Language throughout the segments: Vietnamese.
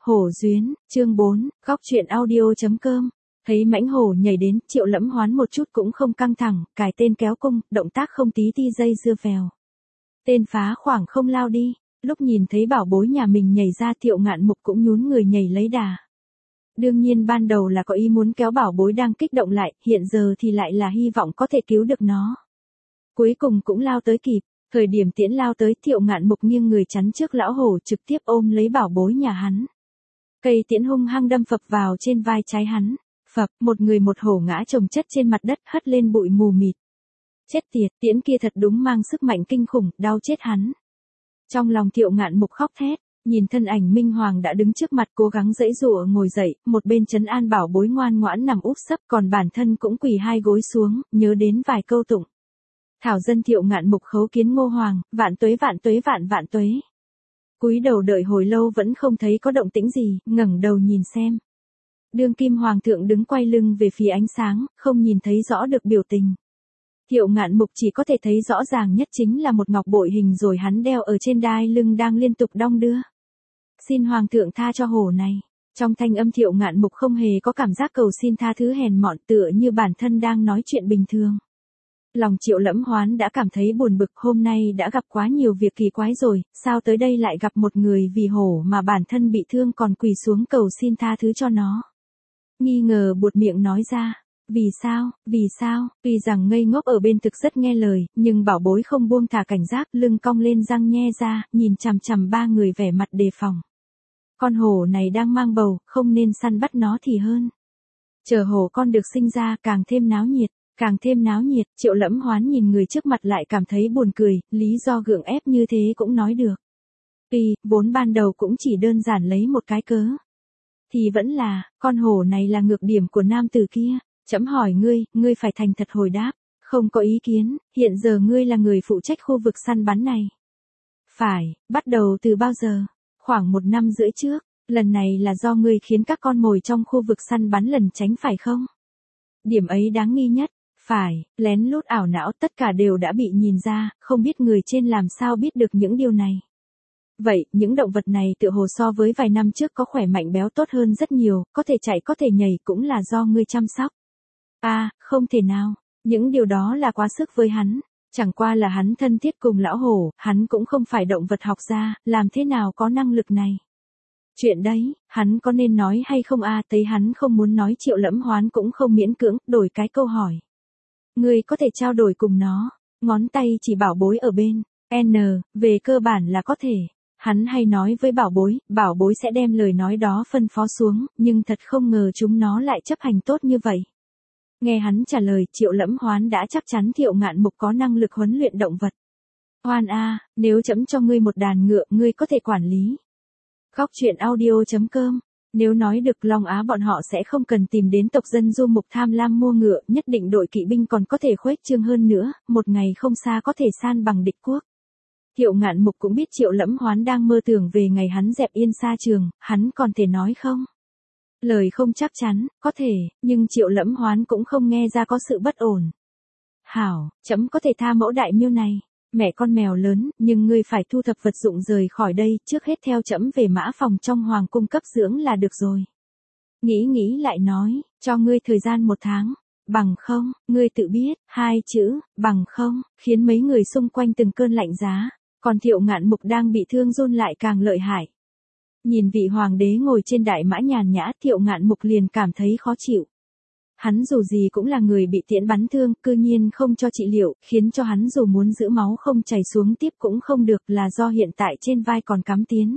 Hổ duyến, chương 4, góc truyện audio.com. Thấy mãnh hổ nhảy đến, Triệu Lẫm Hoán một chút cũng không căng thẳng, cài tên kéo cung, động tác không tí ti dây dưa vèo. Tên phá khoảng không lao đi, lúc nhìn thấy bảo bối nhà mình nhảy ra Thiệu Ngạn Mục cũng nhún người nhảy lấy đà. Đương nhiên ban đầu là có ý muốn kéo bảo bối đang kích động lại, hiện giờ thì lại là hy vọng có thể cứu được nó. Cuối cùng cũng lao tới kịp, thời điểm tiễn lao tới Thiệu Ngạn Mục nghiêng người chắn trước lão hổ trực tiếp ôm lấy bảo bối nhà hắn. Cây tiễn hung hăng đâm phập vào trên vai trái hắn, phập, một người một hổ ngã chồng chất trên mặt đất hất lên bụi mù mịt. Chết tiệt, tiễn kia thật đúng mang sức mạnh kinh khủng, đau chết hắn. Trong lòng Thiệu Ngạn Mục khóc thét, nhìn thân ảnh Minh Hoàng đã đứng trước mặt cố gắng giãy giụa ngồi dậy, một bên trấn an bảo bối ngoan ngoãn nằm úp sấp còn bản thân cũng quỳ hai gối xuống, nhớ đến vài câu tụng. Thảo dân Thiệu Ngạn Mục khấu kiến Ngô Hoàng, vạn tuế vạn tuế vạn vạn tuế. Cúi đầu đợi hồi lâu vẫn không thấy có động tĩnh gì, ngẩng đầu nhìn xem. Đương kim hoàng thượng đứng quay lưng về phía ánh sáng, không nhìn thấy rõ được biểu tình. Thiệu Ngạn Mục chỉ có thể thấy rõ ràng nhất chính là một ngọc bội hình rồi hắn đeo ở trên đai lưng đang liên tục đong đưa. Xin hoàng thượng tha cho hổ này. Trong thanh âm Thiệu Ngạn Mục không hề có cảm giác cầu xin tha thứ hèn mọn, tựa như bản thân đang nói chuyện bình thường. Lòng Triệu Lẫm Hoán đã cảm thấy buồn bực, hôm nay đã gặp quá nhiều việc kỳ quái rồi, sao tới đây lại gặp một người vì hổ mà bản thân bị thương còn quỳ xuống cầu xin tha thứ cho nó. Nghi ngờ buột miệng nói ra, vì sao, tuy rằng ngây ngốc ở bên thực rất nghe lời, nhưng bảo bối không buông thả cảnh giác, lưng cong lên răng nhe ra, nhìn chằm chằm ba người vẻ mặt đề phòng. Con hổ này đang mang bầu, không nên săn bắt nó thì hơn. Chờ hổ con được sinh ra càng thêm náo nhiệt. Triệu Lẫm Hoán nhìn người trước mặt lại cảm thấy buồn cười, lý do gượng ép như thế cũng nói được. Tuy, vốn ban đầu cũng chỉ đơn giản lấy một cái cớ. Thì vẫn là, con hổ này là ngược điểm của nam tử kia, trẫm hỏi ngươi phải thành thật hồi đáp, không có ý kiến, hiện giờ ngươi là người phụ trách khu vực săn bắn này. Phải, bắt đầu từ bao giờ? Khoảng 1 năm rưỡi trước, lần này là do ngươi khiến các con mồi trong khu vực săn bắn lẩn tránh phải không? Điểm ấy đáng nghi nhất. Phải, lén lút ảo não tất cả đều đã bị nhìn ra, không biết người trên làm sao biết được những điều này. Vậy, những động vật này tựa hồ so với vài năm trước có khỏe mạnh béo tốt hơn rất nhiều, có thể chạy có thể nhảy cũng là do ngươi chăm sóc. Không thể nào, những điều đó là quá sức với hắn, chẳng qua là hắn thân thiết cùng lão hổ, hắn cũng không phải động vật học gia, làm thế nào có năng lực này. Chuyện đấy, hắn có nên nói hay không thấy hắn không muốn nói Triệu Lẫm Hoán cũng không miễn cưỡng, đổi cái câu hỏi. Ngươi có thể trao đổi cùng nó, ngón tay chỉ bảo bối ở bên, về cơ bản là có thể. Hắn hay nói với bảo bối sẽ đem lời nói đó phân phó xuống, nhưng thật không ngờ chúng nó lại chấp hành tốt như vậy. Nghe hắn trả lời, Triệu Lẫm Hoán đã chắc chắn Thiệu Ngạn Mục có năng lực huấn luyện động vật. Hoan nếu trẫm cho ngươi một đàn ngựa, ngươi có thể quản lý. Góc truyện audio.com. Nếu nói được Long Á bọn họ sẽ không cần tìm đến tộc dân du mục tham lam mua ngựa, nhất định đội kỵ binh còn có thể khuếch trương hơn nữa, một ngày không xa có thể san bằng địch quốc. Thiệu Ngạn Mục cũng biết Triệu Lẫm Hoán đang mơ tưởng về ngày hắn dẹp yên xa trường, hắn còn thể nói không? Lời không chắc chắn, có thể, nhưng Triệu Lẫm Hoán cũng không nghe ra có sự bất ổn. Hảo, trẫm có thể tha mẫu đại miêu này. Mẹ con mèo lớn, nhưng ngươi phải thu thập vật dụng rời khỏi đây, trước hết theo trẫm về mã phòng trong hoàng cung cấp dưỡng là được rồi. Nghĩ lại nói, cho ngươi thời gian 1 tháng, bằng không, ngươi tự biết, 2 chữ, bằng không, khiến mấy người xung quanh từng cơn lạnh giá, còn Thiệu Ngạn Mục đang bị thương run lại càng lợi hại. Nhìn vị hoàng đế ngồi trên đại mã nhàn nhã, Thiệu Ngạn Mục liền cảm thấy khó chịu. Hắn dù gì cũng là người bị tiễn bắn thương, cư nhiên không cho trị liệu, khiến cho hắn dù muốn giữ máu không chảy xuống tiếp cũng không được, là do hiện tại trên vai còn cắm tiến.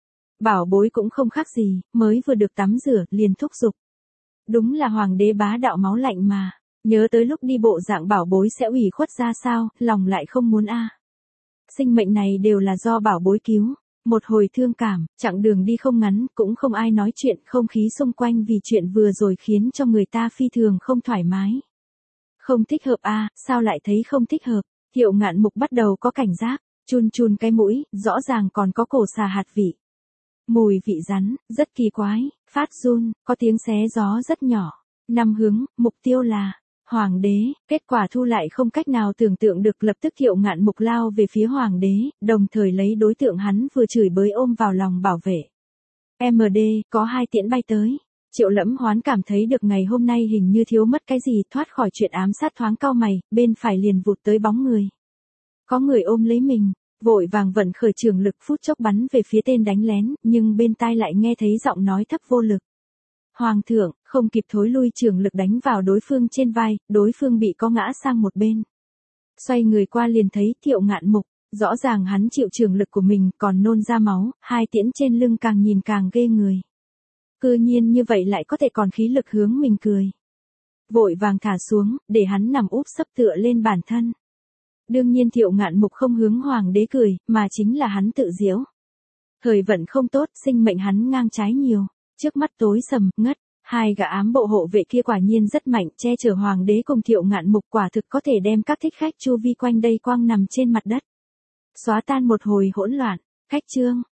Bảo bối cũng không khác gì, mới vừa được tắm rửa, liền thúc giục. Đúng là hoàng đế bá đạo máu lạnh mà, nhớ tới lúc đi bộ dạng bảo bối sẽ ủy khuất ra sao, lòng lại không muốn Sinh mệnh này đều là do bảo bối cứu. Một hồi thương cảm, chặng đường đi không ngắn, cũng không ai nói chuyện, không khí xung quanh vì chuyện vừa rồi khiến cho người ta phi thường không thoải mái. Không thích hợp sao lại thấy không thích hợp? Thiệu Ngạn Mục bắt đầu có cảnh giác, chun cái mũi, rõ ràng còn có cổ xà hạt vị. Mùi vị rắn, rất kỳ quái, phát run, có tiếng xé gió rất nhỏ. 5 hướng, mục tiêu là Hoàng đế, kết quả thu lại không cách nào tưởng tượng được, lập tức Thiệu Ngạn Mục lao về phía hoàng đế, đồng thời lấy đối tượng hắn vừa chửi bới ôm vào lòng bảo vệ. MD, có 2 tiễn bay tới. Triệu Lẫm Hoán cảm thấy được ngày hôm nay hình như thiếu mất cái gì, thoát khỏi chuyện ám sát thoáng cau mày, bên phải liền vụt tới bóng người. Có người ôm lấy mình, vội vàng vận khởi trường lực phút chốc bắn về phía tên đánh lén, nhưng bên tai lại nghe thấy giọng nói thấp vô lực. Hoàng thượng, không kịp thối lui trường lực đánh vào đối phương trên vai, đối phương bị có ngã sang một bên. Xoay người qua liền thấy Thiệu Ngạn Mục, rõ ràng hắn chịu trường lực của mình còn nôn ra máu, 2 tiễn trên lưng càng nhìn càng ghê người. Cư nhiên như vậy lại có thể còn khí lực hướng mình cười. Vội vàng thả xuống, để hắn nằm úp sấp tựa lên bản thân. Đương nhiên Thiệu Ngạn Mục không hướng hoàng đế cười, mà chính là hắn tự giễu. Thời vận không tốt, sinh mệnh hắn ngang trái nhiều. Trước mắt tối sầm, ngất, 2 gã ám bộ hộ vệ kia quả nhiên rất mạnh, che chở hoàng đế cùng Thiệu Ngạn Mục, quả thực có thể đem các thích khách chu vi quanh đây quang nằm trên mặt đất. Xóa tan một hồi hỗn loạn, khách trương,